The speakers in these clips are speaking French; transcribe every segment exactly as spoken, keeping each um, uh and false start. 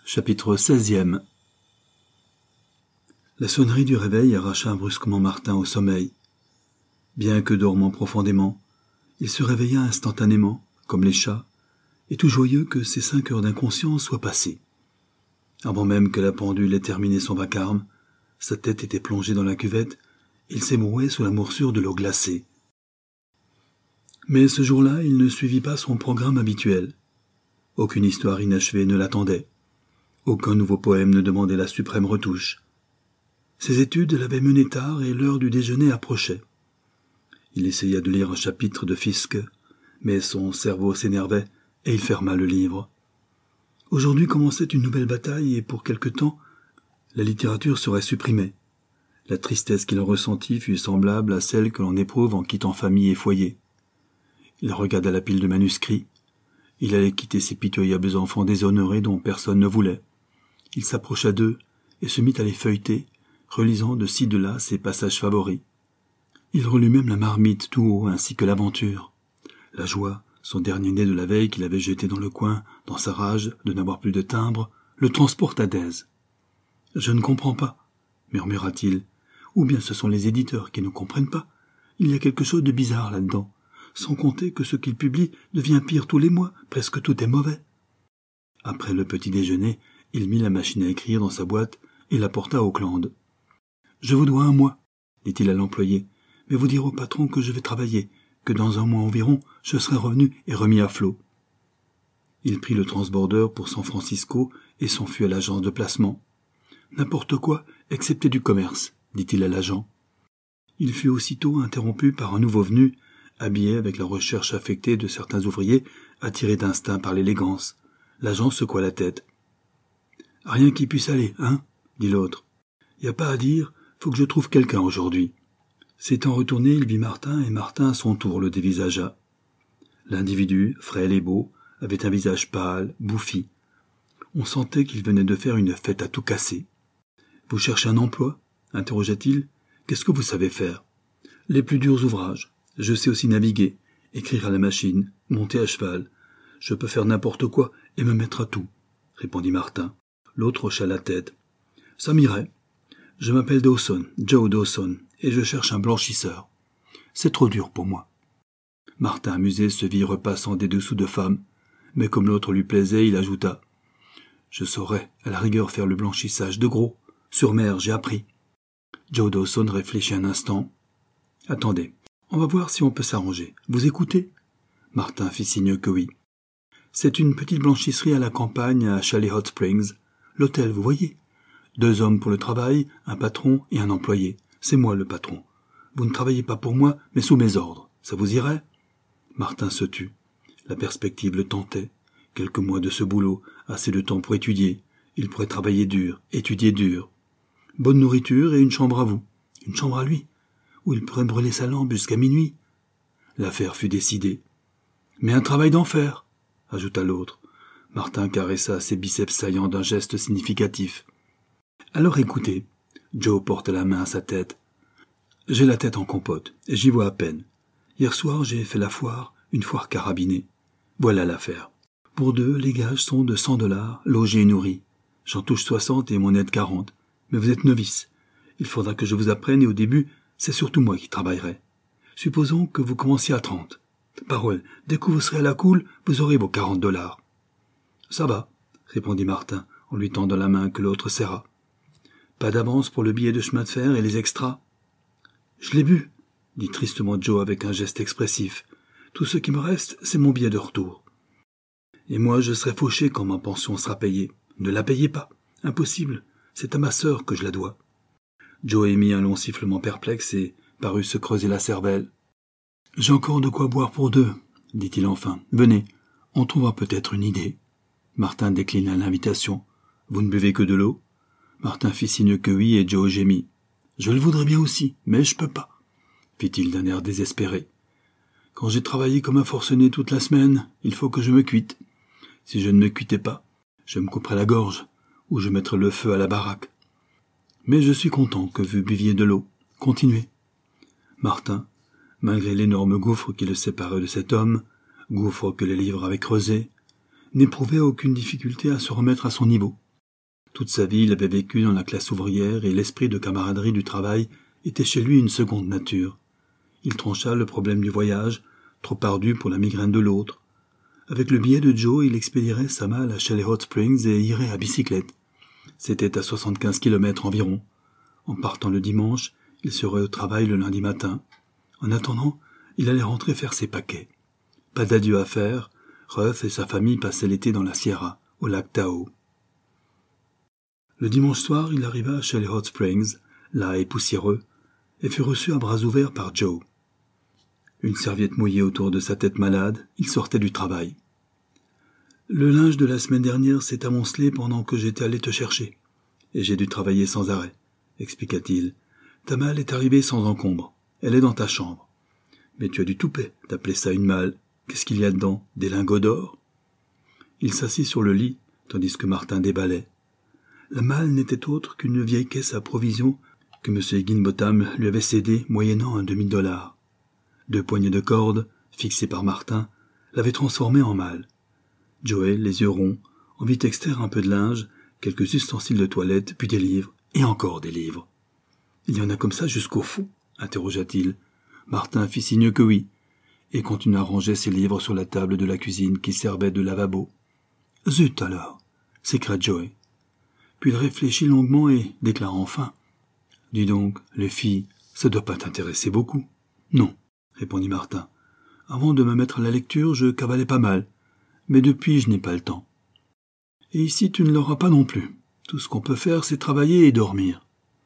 Chapitre seizième. La sonnerie du réveil arracha brusquement Martin au sommeil. Bien que dormant profondément, il se réveilla instantanément, comme les chats, et tout joyeux que ces cinq heures d'inconscience soient passées. Avant même que la pendule ait terminé son vacarme, sa tête était plongée dans la cuvette, et il s'ébrouait sous la morsure de l'eau glacée. Mais ce jour-là, il ne suivit pas son programme habituel. Aucune histoire inachevée ne l'attendait. Aucun nouveau poème ne demandait la suprême retouche. Ses études l'avaient mené tard et l'heure du déjeuner approchait. Il essaya de lire un chapitre de Fiske, mais son cerveau s'énervait et il ferma le livre. Aujourd'hui commençait une nouvelle bataille et pour quelque temps, la littérature serait supprimée. La tristesse qu'il ressentit fut semblable à celle que l'on éprouve en quittant famille et foyer. Il regarda la pile de manuscrits. Il allait quitter ces pitoyables enfants déshonorés dont personne ne voulait. Il s'approcha d'eux et se mit à les feuilleter, relisant de ci de là ses passages favoris. Il relut même la marmite tout haut ainsi que l'aventure. La joie, son dernier né de la veille qu'il avait jeté dans le coin, dans sa rage de n'avoir plus de timbre, le transporta d'aise. « Je ne comprends pas, » murmura-t-il. « Ou bien ce sont les éditeurs qui ne comprennent pas. Il y a quelque chose de bizarre là-dedans, sans compter que ce qu'ils publient devient pire tous les mois, presque tout est mauvais. » Après le petit déjeuner, il mit la machine à écrire dans sa boîte et la porta au Auckland. « Je vous dois un mois, » dit-il à l'employé, « mais vous dire au patron que je vais travailler, que dans un mois environ, je serai revenu et remis à flot. » Il prit le transborder pour San Francisco et s'enfuit à l'agence de placement. « N'importe quoi, excepté du commerce, » dit-il à l'agent. Il fut aussitôt interrompu par un nouveau venu, habillé avec la recherche affectée de certains ouvriers, attirés d'instinct par l'élégance. L'agent secoua la tête. « Rien qui puisse aller, hein ?» dit l'autre. « Y a pas à dire, faut que je trouve quelqu'un aujourd'hui. » S'étant retourné, il vit Martin, et Martin à son tour le dévisagea. L'individu, frêle et beau, avait un visage pâle, bouffi. On sentait qu'il venait de faire une fête à tout casser. « Vous cherchez un emploi ?» interrogea-t-il. « Qu'est-ce que vous savez faire ?»« Les plus durs ouvrages. Je sais aussi naviguer, écrire à la machine, monter à cheval. Je peux faire n'importe quoi et me mettre à tout, » répondit Martin. L'autre hocha la tête. « Ça m'irait. Je m'appelle Dawson, Joe Dawson, et je cherche un blanchisseur. C'est trop dur pour moi. » Martin, amusé, se vit repassant des dessous de femme, mais comme l'autre lui plaisait, il ajouta. « Je saurais, à la rigueur, faire le blanchissage de gros. Sur mer, j'ai appris. » Joe Dawson réfléchit un instant. « Attendez, on va voir si on peut s'arranger. Vous écoutez ?» Martin fit signe que oui. « C'est une petite blanchisserie à la campagne, à Chalet Hot Springs. L'hôtel, vous voyez ? Deux hommes pour le travail, un patron et un employé. C'est moi le patron. Vous ne travaillez pas pour moi, mais sous mes ordres. Ça vous irait ?» Martin se tut. La perspective le tentait. Quelques mois de ce boulot, assez de temps pour étudier. Il pourrait travailler dur, étudier dur. Bonne nourriture et une chambre à vous. Une chambre à lui, où il pourrait brûler sa lampe jusqu'à minuit. L'affaire fut décidée. « Mais un travail d'enfer !» ajouta l'autre. Martin caressa ses biceps saillants d'un geste significatif. « Alors écoutez, » Joe porta la main à sa tête. « J'ai la tête en compote, et j'y vois à peine. Hier soir, j'ai fait la foire, une foire carabinée. Voilà l'affaire. Pour deux, les gages sont de cent dollars, logés et nourris. J'en touche soixante et mon aide quarante. Mais vous êtes novice. Il faudra que je vous apprenne et au début, c'est surtout moi qui travaillerai. Supposons que vous commenciez à trente. Parole, dès que vous serez à la cool, vous aurez vos quarante dollars. »« Ça va, » répondit Martin, en lui tendant la main que l'autre serra. « Pas d'avance pour le billet de chemin de fer et les extras ?»« Je l'ai bu, » dit tristement Joe avec un geste expressif. « Tout ce qui me reste, c'est mon billet de retour. »« Et moi, je serai fauché quand ma pension sera payée. Ne la payez pas. Impossible. C'est à ma sœur que je la dois. » Joe émit un long sifflement perplexe et parut se creuser la cervelle. « J'ai encore de quoi boire pour deux, » dit-il enfin. « Venez, on trouvera peut-être une idée. » Martin déclina l'invitation. « Vous ne buvez que de l'eau ?» Martin fit signe que oui et Joe gémit. « Je le voudrais bien aussi, mais je peux pas, » fit-il d'un air désespéré. « Quand j'ai travaillé comme un forcené toute la semaine, il faut que je me cuite. Si je ne me cuitais pas, je me couperais la gorge, ou je mettrais le feu à la baraque. Mais je suis content que vous buviez de l'eau. Continuez. » Martin, malgré l'énorme gouffre qui le séparait de cet homme, gouffre que les livres avaient creusé, n'éprouvait aucune difficulté à se remettre à son niveau. Toute sa vie, il avait vécu dans la classe ouvrière et l'esprit de camaraderie du travail était chez lui une seconde nature. Il trancha le problème du voyage, trop ardu pour la migraine de l'autre. Avec le billet de Joe, il expédierait sa malle à Chalet Hot Springs et irait à bicyclette. C'était à soixante-quinze kilomètres environ. En partant le dimanche, il serait au travail le lundi matin. En attendant, il allait rentrer faire ses paquets. Pas d'adieu à faire, Ruff et sa famille passaient l'été dans la Sierra, au lac Tahoe. Le dimanche soir, il arriva à Chalet Hot Springs, là et poussiéreux, et fut reçu à bras ouverts par Joe. Une serviette mouillée autour de sa tête malade, il sortait du travail. « Le linge de la semaine dernière s'est amoncelé pendant que j'étais allé te chercher, et j'ai dû travailler sans arrêt, » expliqua-t-il. « Ta malle est arrivée sans encombre. Elle est dans ta chambre. Mais tu as du toupet d'appeler ça une malle. Qu'est-ce qu'il y a dedans? Des lingots d'or ?» Il s'assit sur le lit, tandis que Martin déballait. La malle n'était autre qu'une vieille caisse à provisions que M. Higginbotham lui avait cédée moyennant un demi-dollar. Deux poignées de corde, fixées par Martin, l'avaient transformée en malle. Joey, les yeux ronds, en vit extraire un peu de linge, quelques ustensiles de toilette, puis des livres, et encore des livres. « Il y en a comme ça jusqu'au fond ?» interrogea-t-il. Martin fit signe que oui, et continua à ranger ses livres sur la table de la cuisine qui servait de lavabo. « Zut alors !» s'écria Joey. Puis il réfléchit longuement et déclara enfin. « Dis donc, les filles, ça doit pas t'intéresser beaucoup. »« Non, » répondit Martin. « Avant de me mettre à la lecture, je cavalais pas mal, mais depuis je n'ai pas le temps. Et ici tu ne l'auras pas non plus. Tout ce qu'on peut faire, c'est travailler et dormir. »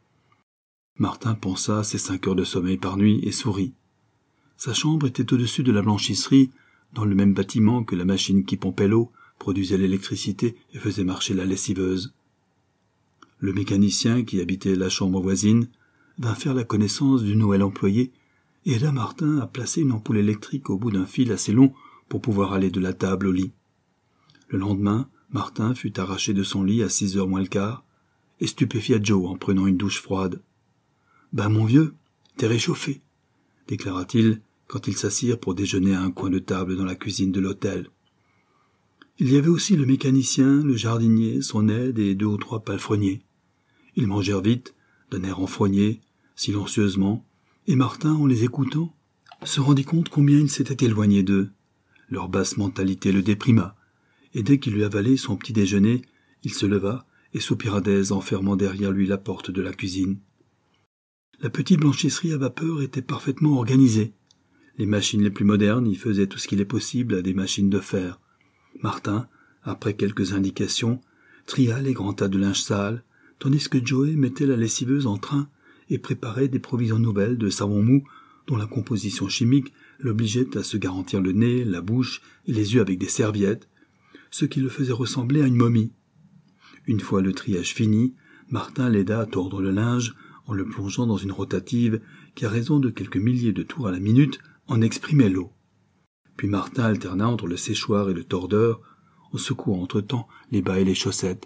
Martin pensa à ses cinq heures de sommeil par nuit et sourit. Sa chambre était au-dessus de la blanchisserie, dans le même bâtiment que la machine qui pompait l'eau, produisait l'électricité et faisait marcher la lessiveuse. Le mécanicien qui habitait la chambre voisine vint faire la connaissance du nouvel employé et aida Martin à placer une ampoule électrique au bout d'un fil assez long pour pouvoir aller de la table au lit. Le lendemain, Martin fut arraché de son lit à six heures moins le quart et stupéfia Joe en prenant une douche froide. « Ben mon vieux, t'es réchauffé », déclara-t-il quand ils s'assirent pour déjeuner à un coin de table dans la cuisine de l'hôtel. Il y avait aussi le mécanicien, le jardinier, son aide et deux ou trois palefreniers. Ils mangèrent vite, d'un air renfrogné, silencieusement, et Martin, en les écoutant, se rendit compte combien il s'était éloigné d'eux. Leur basse mentalité le déprima, et dès qu'il eut avalé son petit déjeuner, il se leva et soupira d'aise en fermant derrière lui la porte de la cuisine. La petite blanchisserie à vapeur était parfaitement organisée. Les machines les plus modernes y faisaient tout ce qu'il est possible à des machines de fer. Martin, après quelques indications, tria les grands tas de linge sale, tandis que Joey mettait la lessiveuse en train et préparait des provisions nouvelles de savon mou dont la composition chimique l'obligeait à se garantir le nez, la bouche et les yeux avec des serviettes, ce qui le faisait ressembler à une momie. Une fois le triage fini, Martin l'aida à tordre le linge en le plongeant dans une rotative qui, à raison de quelques milliers de tours à la minute, en exprimait l'eau. Puis Martin alterna entre le séchoir et le tordeur, en secouant entre-temps les bas et les chaussettes.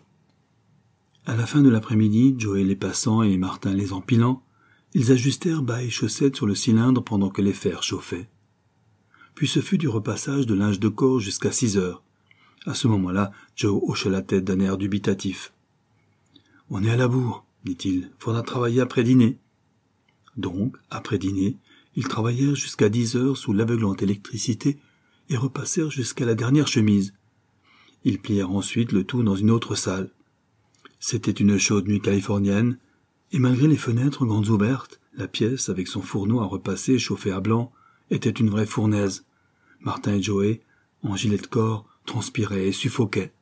À la fin de l'après-midi, Joey les passant et Martin les empilant, ils ajustèrent bas et chaussettes sur le cylindre pendant que les fers chauffaient. Puis ce fut du repassage de linge de corps jusqu'à six heures. À ce moment-là, Joe hocha la tête d'un air dubitatif. « On est à la bourre, » dit-il. « Faudra travailler après dîner. » Donc, après dîner, ils travaillèrent jusqu'à dix heures sous l'aveuglante électricité et repassèrent jusqu'à la dernière chemise. Ils plièrent ensuite le tout dans une autre salle. C'était une chaude nuit californienne, et malgré les fenêtres grandes ouvertes, la pièce, avec son fourneau à repasser chauffé à blanc, était une vraie fournaise. Martin et Joey, en gilet de corps, transpiraient et suffoquaient.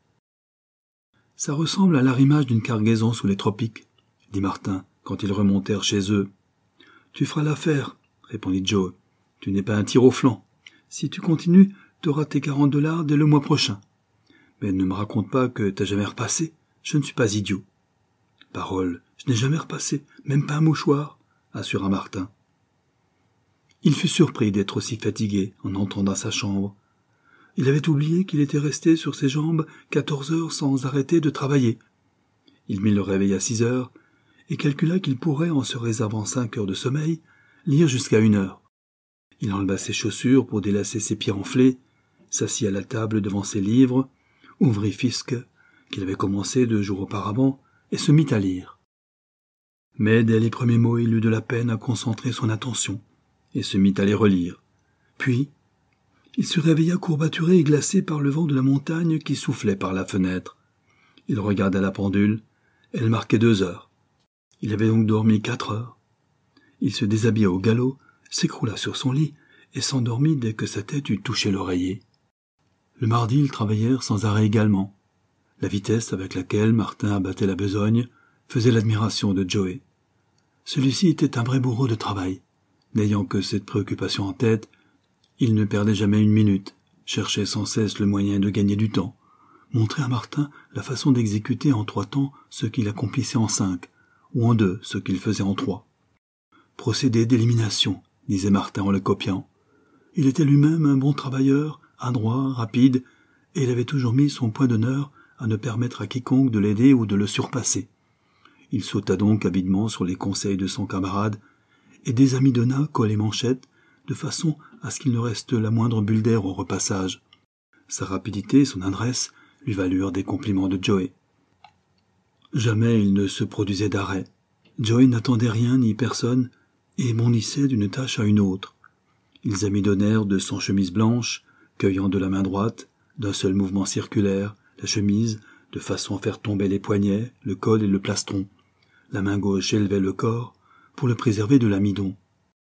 « Ça ressemble à l'arrimage d'une cargaison sous les tropiques, » dit Martin, quand ils remontèrent chez eux. « Tu feras l'affaire, » répondit Joe. « Tu n'es pas un tir au flanc. Si tu continues, tu auras tes quarante dollars dès le mois prochain. Mais ne me raconte pas que t'as jamais repassé. Je ne suis pas idiot. »« Parole, je n'ai jamais repassé, même pas un mouchoir, » assura Martin. Il fut surpris d'être aussi fatigué en entrant dans sa chambre. Il avait oublié qu'il était resté sur ses jambes quatorze heures sans arrêter de travailler. Il mit le réveil à six heures et calcula qu'il pourrait, en se réservant cinq heures de sommeil, lire jusqu'à une heure. Il enleva ses chaussures pour délacer ses pieds enflés, s'assit à la table devant ses livres, ouvrit Fiske, qu'il avait commencé deux jours auparavant, et se mit à lire. Mais dès les premiers mots, il eut de la peine à concentrer son attention, et se mit à les relire. Puis, il se réveilla courbaturé et glacé par le vent de la montagne qui soufflait par la fenêtre. Il regarda la pendule, elle marquait deux heures. Il avait donc dormi quatre heures. Il se déshabilla au galop, s'écroula sur son lit et s'endormit dès que sa tête eut touché l'oreiller. Le mardi, ils travaillèrent sans arrêt également. La vitesse avec laquelle Martin abattait la besogne faisait l'admiration de Joey. Celui-ci était un vrai bourreau de travail. N'ayant que cette préoccupation en tête, il ne perdait jamais une minute, cherchait sans cesse le moyen de gagner du temps, montrait à Martin la façon d'exécuter en trois temps ce qu'il accomplissait en cinq, ou en deux ce qu'il faisait en trois. Procédé d'élimination, disait Martin en le copiant. Il était lui-même un bon travailleur, adroit, rapide, et il avait toujours mis son point d'honneur à ne permettre à quiconque de l'aider ou de le surpasser. Il sauta donc avidement sur les conseils de son camarade et désamidonna col et manchettes de façon à ce qu'il ne reste la moindre bulle d'air au repassage. Sa rapidité et son adresse lui valurent des compliments de Joey. Jamais il ne se produisait d'arrêt. Joey n'attendait rien ni personne et bondissait d'une tâche à une autre. Ils amidonnèrent de son chemise blanche, cueillant de la main droite, d'un seul mouvement circulaire, la chemise, de façon à faire tomber les poignets, le col et le plastron. La main gauche élevait le corps pour le préserver de l'amidon.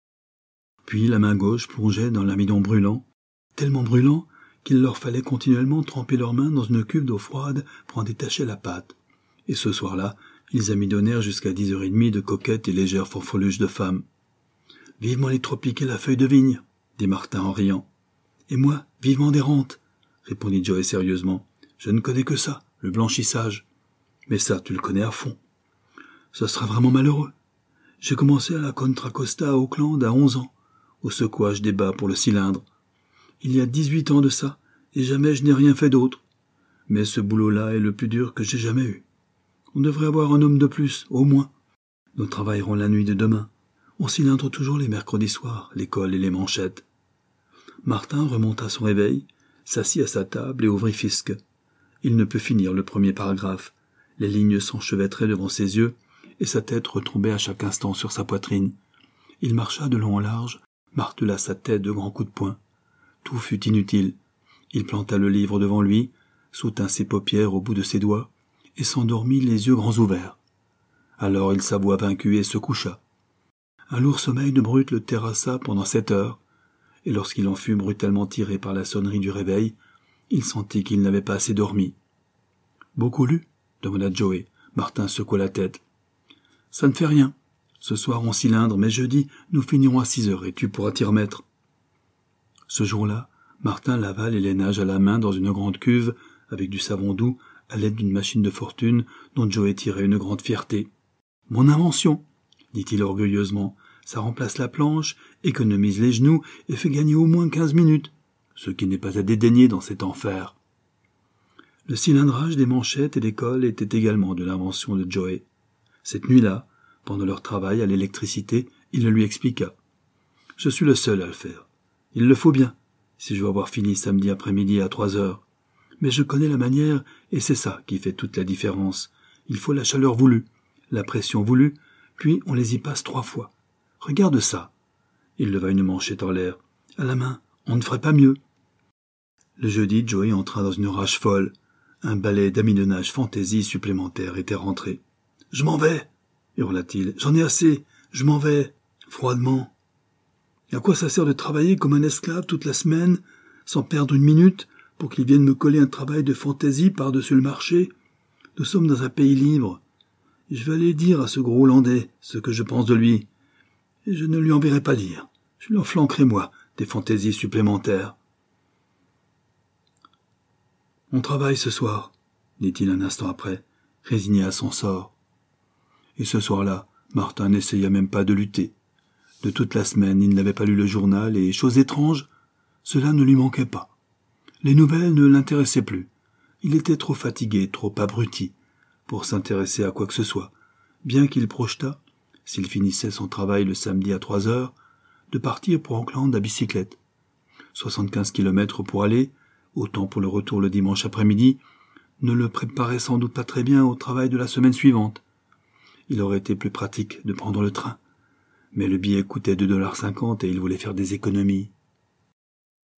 Puis la main gauche plongeait dans l'amidon brûlant, tellement brûlant qu'il leur fallait continuellement tremper leurs mains dans une cuve d'eau froide pour en détacher la pâte. Et ce soir-là, ils amidonnèrent jusqu'à dix heures et demie de coquettes et légères forfoluches de femmes. « Vivement les tropiques et la feuille de vigne !» dit Martin en riant. « Et moi, vivement des rentes !» répondit Joey sérieusement. « Je ne connais que ça, le blanchissage. Mais ça, tu le connais à fond. Ce sera vraiment malheureux. J'ai commencé à la Contra Costa à Auckland à onze ans, au secouage des bas pour le cylindre. Il y a dix-huit ans de ça, et jamais je n'ai rien fait d'autre. Mais ce boulot-là est le plus dur que j'ai jamais eu. On devrait avoir un homme de plus, au moins. Nous travaillerons la nuit de demain. On cylindre toujours les mercredis soirs, les cols et les manchettes. » Martin remonta son réveil, s'assit à sa table et ouvrit Fiske. Il ne put finir le premier paragraphe. Les lignes s'enchevêtraient devant ses yeux, et sa tête retombait à chaque instant sur sa poitrine. Il marcha de long en large, martela sa tête de grands coups de poing. Tout fut inutile. Il planta le livre devant lui, soutint ses paupières au bout de ses doigts, et s'endormit les yeux grands ouverts. Alors il s'avoua vaincu et se coucha. Un lourd sommeil de brute le terrassa pendant sept heures, et lorsqu'il en fut brutalement tiré par la sonnerie du réveil, il sentit qu'il n'avait pas assez dormi. « Beaucoup lu ?» demanda Joey. Martin secoua la tête. « Ça ne fait rien. Ce soir on cylindre, mais jeudi nous finirons à six heures et tu pourras t'y remettre. » Ce jour-là, Martin lava les lainages à la main dans une grande cuve avec du savon doux à l'aide d'une machine de fortune dont Joey tirait une grande fierté. « Mon invention !» dit-il orgueilleusement. « Ça remplace la planche, économise les genoux et fait gagner au moins quinze minutes, ce qui n'est pas à dédaigner dans cet enfer. » Le cylindrage des manchettes et des cols était également de l'invention de Joey. Cette nuit-là, pendant leur travail à l'électricité, il le lui expliqua. « Je suis le seul à le faire. Il le faut bien, si je veux avoir fini samedi après-midi à trois heures. Mais je connais la manière, et c'est ça qui fait toute la différence. Il faut la chaleur voulue, la pression voulue, puis on les y passe trois fois. Regarde ça. » Il leva une manchette en l'air. « À la main, on ne ferait pas mieux. » Le jeudi, Joey entra dans une rage folle. Un balai d'amidonnage fantaisie supplémentaire était rentré. « Je m'en vais !» hurla-t-il. « J'en ai assez. Je m'en vais. » Froidement. « Et à quoi ça sert de travailler comme un esclave toute la semaine, sans perdre une minute, pour qu'il vienne me coller un travail de fantaisie par-dessus le marché? Nous sommes dans un pays libre. Je vais aller dire à ce gros Hollandais ce que je pense de lui. Et je ne lui enverrai pas lire. Je lui en flanquerai, moi, des fantaisies supplémentaires. » « On travaille ce soir, » dit-il un instant après, résigné à son sort. Et ce soir-là, Martin n'essaya même pas de lutter. De toute la semaine, il n'avait pas lu le journal et, chose étrange, cela ne lui manquait pas. Les nouvelles ne l'intéressaient plus. Il était trop fatigué, trop abruti, pour s'intéresser à quoi que ce soit, bien qu'il projetât, s'il finissait son travail le samedi à trois heures, de partir pour Auckland à bicyclette. Soixante-quinze kilomètres pour aller, autant pour le retour le dimanche après-midi, ne le préparait sans doute pas très bien au travail de la semaine suivante. Il aurait été plus pratique de prendre le train, mais le billet coûtait deux dollars cinquante et il voulait faire des économies.